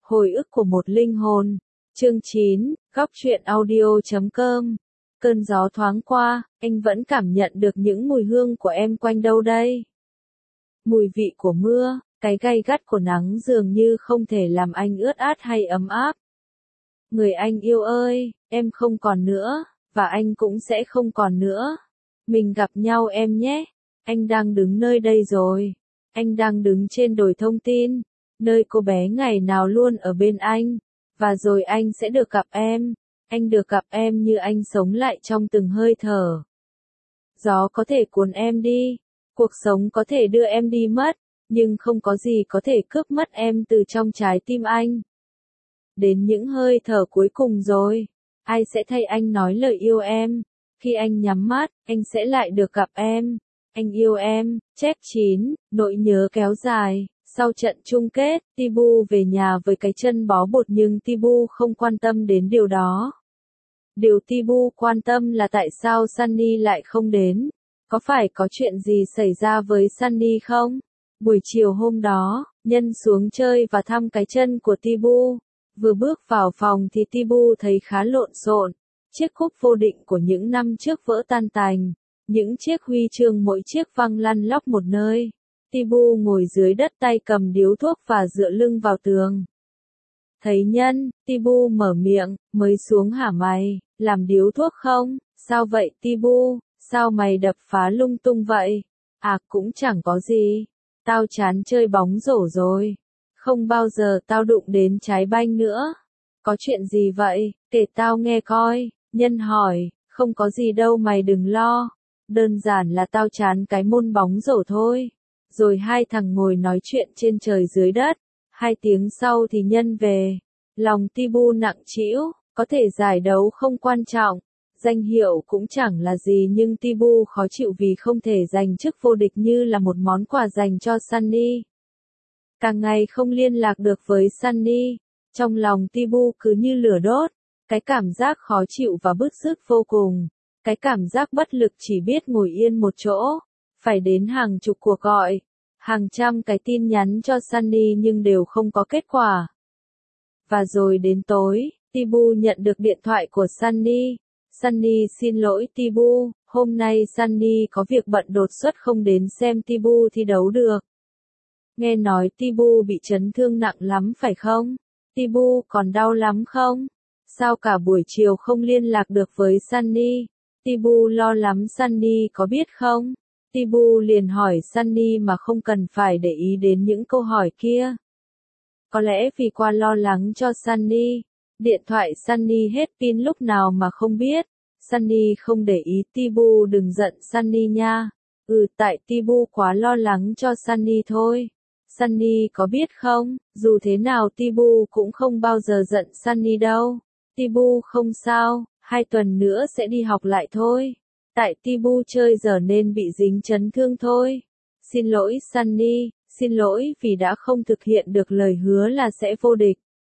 Hồi ức của một linh hồn. Chương 9, góc truyện audio.com. Cơn gió thoáng qua, anh vẫn cảm nhận được những mùi hương của em quanh đâu đây. Mùi vị của mưa, cái gay gắt của nắng dường như không thể làm anh ướt át hay ấm áp. Người anh yêu ơi, em không còn nữa, và anh cũng sẽ không còn nữa. Mình gặp nhau em nhé. Anh đang đứng nơi đây rồi. Anh đang đứng trên đồi thông tin, nơi cô bé ngày nào luôn ở bên anh. Và rồi anh sẽ được gặp em. Anh được gặp em như anh sống lại trong từng hơi thở. Gió có thể cuốn em đi. Cuộc sống có thể đưa em đi mất. Nhưng không có gì có thể cướp mất em từ trong trái tim anh. Đến những hơi thở cuối cùng rồi. Ai sẽ thay anh nói lời yêu em? Khi anh nhắm mắt, anh sẽ lại được gặp em. Anh yêu em. Chép 9, nỗi nhớ kéo dài. Sau trận chung kết, Tibu về nhà với cái chân bó bột nhưng Tibu không quan tâm đến điều đó. Điều Tibu quan tâm là tại sao Sunny lại không đến. Có phải có chuyện gì xảy ra với Sunny không? Buổi chiều hôm đó, Nhân xuống chơi và thăm cái chân của Tibu. Vừa bước vào phòng thì Tibu thấy khá lộn xộn. Chiếc cúp vô địch của những năm trước vỡ tan tành. Những chiếc huy chương mỗi chiếc văng lăn lóc một nơi. Tibu ngồi dưới đất tay cầm điếu thuốc và dựa lưng vào tường. Thấy Nhân, Tibu mở miệng, mới xuống hả mày, làm điếu thuốc không? Sao vậy Tibu, sao mày đập phá lung tung vậy? À cũng chẳng có gì, tao chán chơi bóng rổ rồi. Không bao giờ tao đụng đến trái banh nữa. Có chuyện gì vậy, kể tao nghe coi, Nhân hỏi, không có gì đâu mày đừng lo. Đơn giản là tao chán cái môn bóng rổ thôi. Rồi hai thằng ngồi nói chuyện trên trời dưới đất. 2 tiếng sau thì Nhân về. Lòng Tibu nặng trĩu, có thể giải đấu không quan trọng. Danh hiệu cũng chẳng là gì nhưng Tibu khó chịu vì không thể giành chức vô địch như là một món quà dành cho Sunny. Càng ngày không liên lạc được với Sunny. Trong lòng Tibu cứ như lửa đốt. Cái cảm giác khó chịu và bứt rứt vô cùng. Cái cảm giác bất lực chỉ biết ngồi yên một chỗ. Phải đến hàng chục cuộc gọi. Hàng trăm cái tin nhắn cho Sunny nhưng đều không có kết quả. Và rồi đến tối, Tibu nhận được điện thoại của Sunny. Sunny xin lỗi Tibu, hôm nay Sunny có việc bận đột xuất không đến xem Tibu thi đấu được. Nghe nói Tibu bị chấn thương nặng lắm phải không? Tibu còn đau lắm không? Sao cả buổi chiều không liên lạc được với Sunny? Tibu lo lắm Sunny có biết không? Tibu liền hỏi Sunny mà không cần phải để ý đến những câu hỏi kia. Có lẽ vì qua lo lắng cho Sunny, điện thoại Sunny hết pin lúc nào mà không biết. Sunny không để ý Tibu đừng giận Sunny nha. Tại Tibu quá lo lắng cho Sunny thôi. Sunny có biết không, dù thế nào Tibu cũng không bao giờ giận Sunny đâu. Tibu không sao, 2 tuần nữa sẽ đi học lại thôi. Tại Tibu chơi giờ nên bị dính chấn thương thôi. Xin lỗi Sunny, xin lỗi vì đã không thực hiện được lời hứa là sẽ vô địch.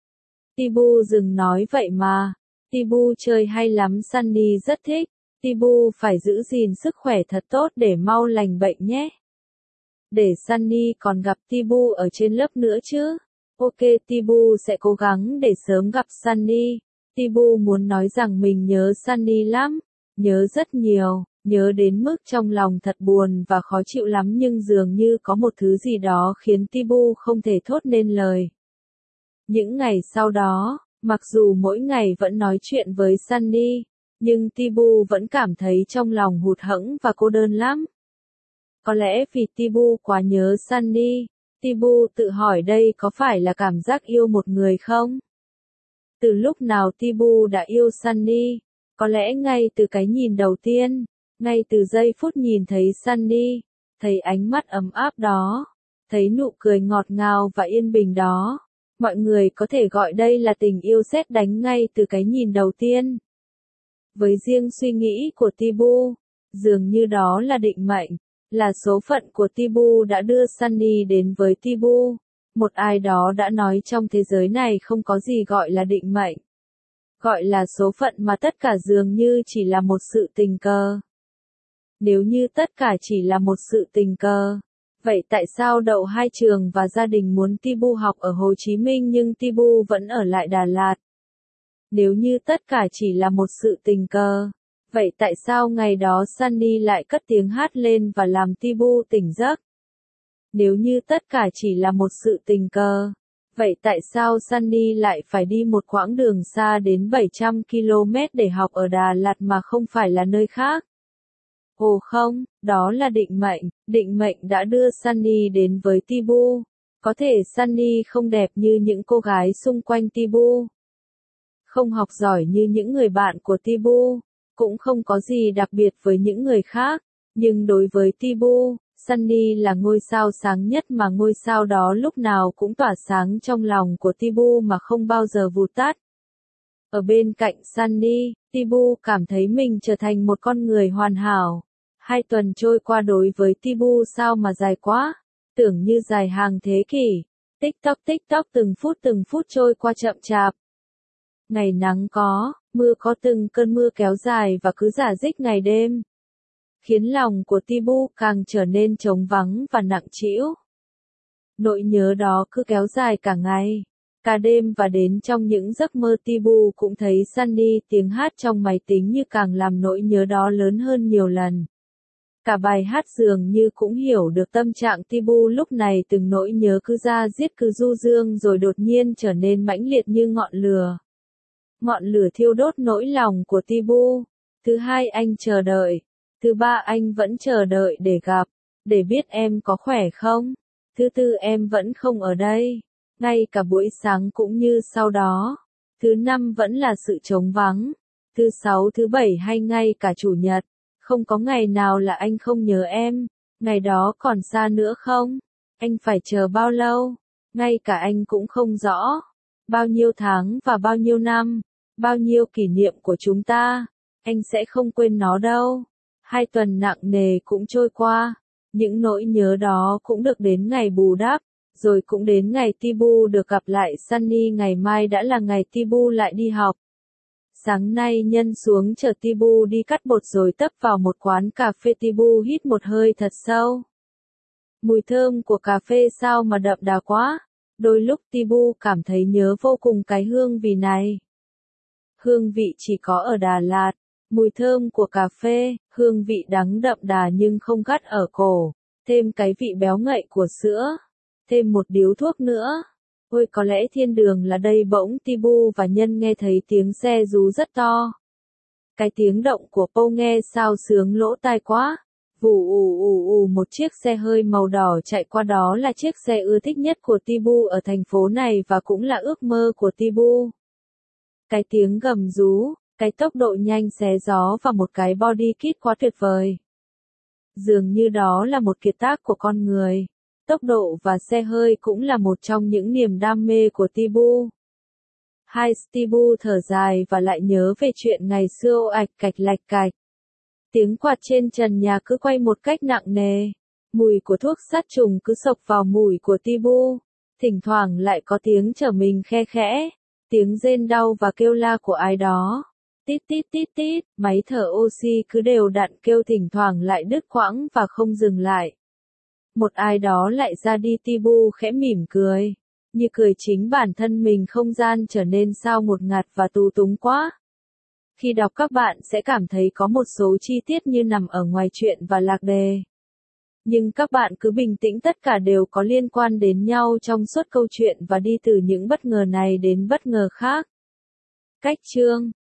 Tibu dừng nói vậy mà. Tibu chơi hay lắm Sunny rất thích. Tibu phải giữ gìn sức khỏe thật tốt để mau lành bệnh nhé. Để Sunny còn gặp Tibu ở trên lớp nữa chứ. Ok Tibu sẽ cố gắng để sớm gặp Sunny. Tibu muốn nói rằng mình nhớ Sunny lắm. Nhớ rất nhiều, nhớ đến mức trong lòng thật buồn và khó chịu lắm nhưng dường như có một thứ gì đó khiến Tibu không thể thốt nên lời. Những ngày sau đó, mặc dù mỗi ngày vẫn nói chuyện với Sunny, nhưng Tibu vẫn cảm thấy trong lòng hụt hẫng và cô đơn lắm. Có lẽ vì Tibu quá nhớ Sunny, Tibu tự hỏi đây có phải là cảm giác yêu một người không? Từ lúc nào Tibu đã yêu Sunny? Có lẽ ngay từ cái nhìn đầu tiên, ngay từ giây phút nhìn thấy Sunny, thấy ánh mắt ấm áp đó, thấy nụ cười ngọt ngào và yên bình đó. Mọi người có thể gọi đây là tình yêu sét đánh ngay từ cái nhìn đầu tiên. Với riêng suy nghĩ của Tibu, dường như đó là định mệnh, là số phận của Tibu đã đưa Sunny đến với Tibu. Một ai đó đã nói trong thế giới này không có gì gọi là định mệnh. Gọi là số phận mà tất cả dường như chỉ là một sự tình cờ. Nếu như tất cả chỉ là một sự tình cờ, Vậy tại sao đậu 2 trường và gia đình muốn Tibu học ở Hồ Chí Minh nhưng Tibu vẫn ở lại Đà Lạt? Nếu như tất cả chỉ là một sự tình cờ, vậy tại sao ngày đó Sunny lại cất tiếng hát lên và làm Tibu tỉnh giấc? Nếu như tất cả chỉ là một sự tình cờ, vậy tại sao Sunny lại phải đi một quãng đường xa đến 700 km để học ở Đà Lạt mà không phải là nơi khác? Ồ không, đó là định mệnh đã đưa Sunny đến với Tibu. Có thể Sunny không đẹp như những cô gái xung quanh Tibu, không học giỏi như những người bạn của Tibu, cũng không có gì đặc biệt với những người khác, nhưng đối với Tibu, Sunny là ngôi sao sáng nhất mà ngôi sao đó lúc nào cũng tỏa sáng trong lòng của Tibu mà không bao giờ vụt tắt. Ở bên cạnh Sunny, Tibu cảm thấy mình trở thành một con người hoàn hảo. 2 tuần trôi qua đối với Tibu sao mà dài quá, tưởng như dài hàng thế kỷ. Tích tóc từng phút trôi qua chậm chạp. Ngày nắng có, mưa có, từng cơn mưa kéo dài và cứ rả rích ngày đêm, khiến lòng của Tibu càng trở nên trống vắng và nặng trĩu. Nỗi nhớ đó cứ kéo dài cả ngày, cả đêm và đến trong những giấc mơ Tibu cũng thấy Sunny tiếng hát trong máy tính như càng làm nỗi nhớ đó lớn hơn nhiều lần. Cả bài hát dường như cũng hiểu được tâm trạng Tibu lúc này, từng nỗi nhớ cứ da diết cứ du dương rồi đột nhiên trở nên mãnh liệt như ngọn lửa. Ngọn lửa thiêu đốt nỗi lòng của Tibu. Thứ hai anh chờ đợi. Thứ ba anh vẫn chờ đợi để gặp, để biết em có khỏe không. Thứ tư em vẫn không ở đây, ngay cả buổi sáng cũng như sau đó. Thứ năm vẫn là sự trống vắng. Thứ sáu, thứ bảy hay ngay cả chủ nhật, không có ngày nào là anh không nhớ em. Ngày đó còn xa nữa không? Anh phải chờ bao lâu? Ngay cả anh cũng không rõ. Bao nhiêu tháng và bao nhiêu năm, bao nhiêu kỷ niệm của chúng ta, anh sẽ không quên nó đâu. 2 tuần nặng nề cũng trôi qua, những nỗi nhớ đó cũng được đến ngày bù đắp, rồi cũng đến ngày Tibu được gặp lại Sunny. Ngày mai đã là ngày Tibu lại đi học. Sáng nay Nhân xuống chở Tibu đi cắt bột rồi tấp vào một quán cà phê. Tibu hít một hơi thật sâu. Mùi thơm của cà phê sao mà đậm đà quá. Đôi lúc Tibu cảm thấy nhớ vô cùng cái hương vị này. Hương vị chỉ có ở Đà Lạt. Mùi thơm của cà phê, hương vị đắng đậm đà nhưng không gắt ở cổ, thêm cái vị béo ngậy của sữa, thêm một điếu thuốc nữa. Ôi có lẽ thiên đường là đây. Bỗng Tibu và Nhân nghe thấy tiếng xe rú rất to. Cái tiếng động của Pâu nghe sao sướng lỗ tai quá. Vù ù một chiếc xe hơi màu đỏ chạy qua, đó là chiếc xe ưa thích nhất của Tibu ở thành phố này và cũng là ước mơ của Tibu. Cái tiếng gầm rú, cái tốc độ nhanh xé gió và một cái body kit quá tuyệt vời. Dường như đó là một kiệt tác của con người. Tốc độ và xe hơi cũng là một trong những niềm đam mê của Tibu. Hai Tibu thở dài và lại nhớ về chuyện ngày xưa ạch cạch lạch cạch. Tiếng quạt trên trần nhà cứ quay một cách nặng nề. Mùi của thuốc sát trùng cứ xộc vào mũi của Tibu. Thỉnh thoảng lại có tiếng trở mình khe khẽ. Tiếng rên đau và kêu la của ai đó. Tít tít tít tít, máy thở oxy cứ đều đặn kêu, thỉnh thoảng lại đứt quãng và không dừng lại. Một ai đó lại ra đi. Tibu khẽ mỉm cười. Như cười chính bản thân mình. Không gian trở nên sao ngột ngạt và tù túng quá. Khi đọc các bạn sẽ cảm thấy có một số chi tiết như nằm ở ngoài truyện và lạc đề. Nhưng các bạn cứ bình tĩnh, tất cả đều có liên quan đến nhau trong suốt câu chuyện và đi từ những bất ngờ này đến bất ngờ khác. Cách chương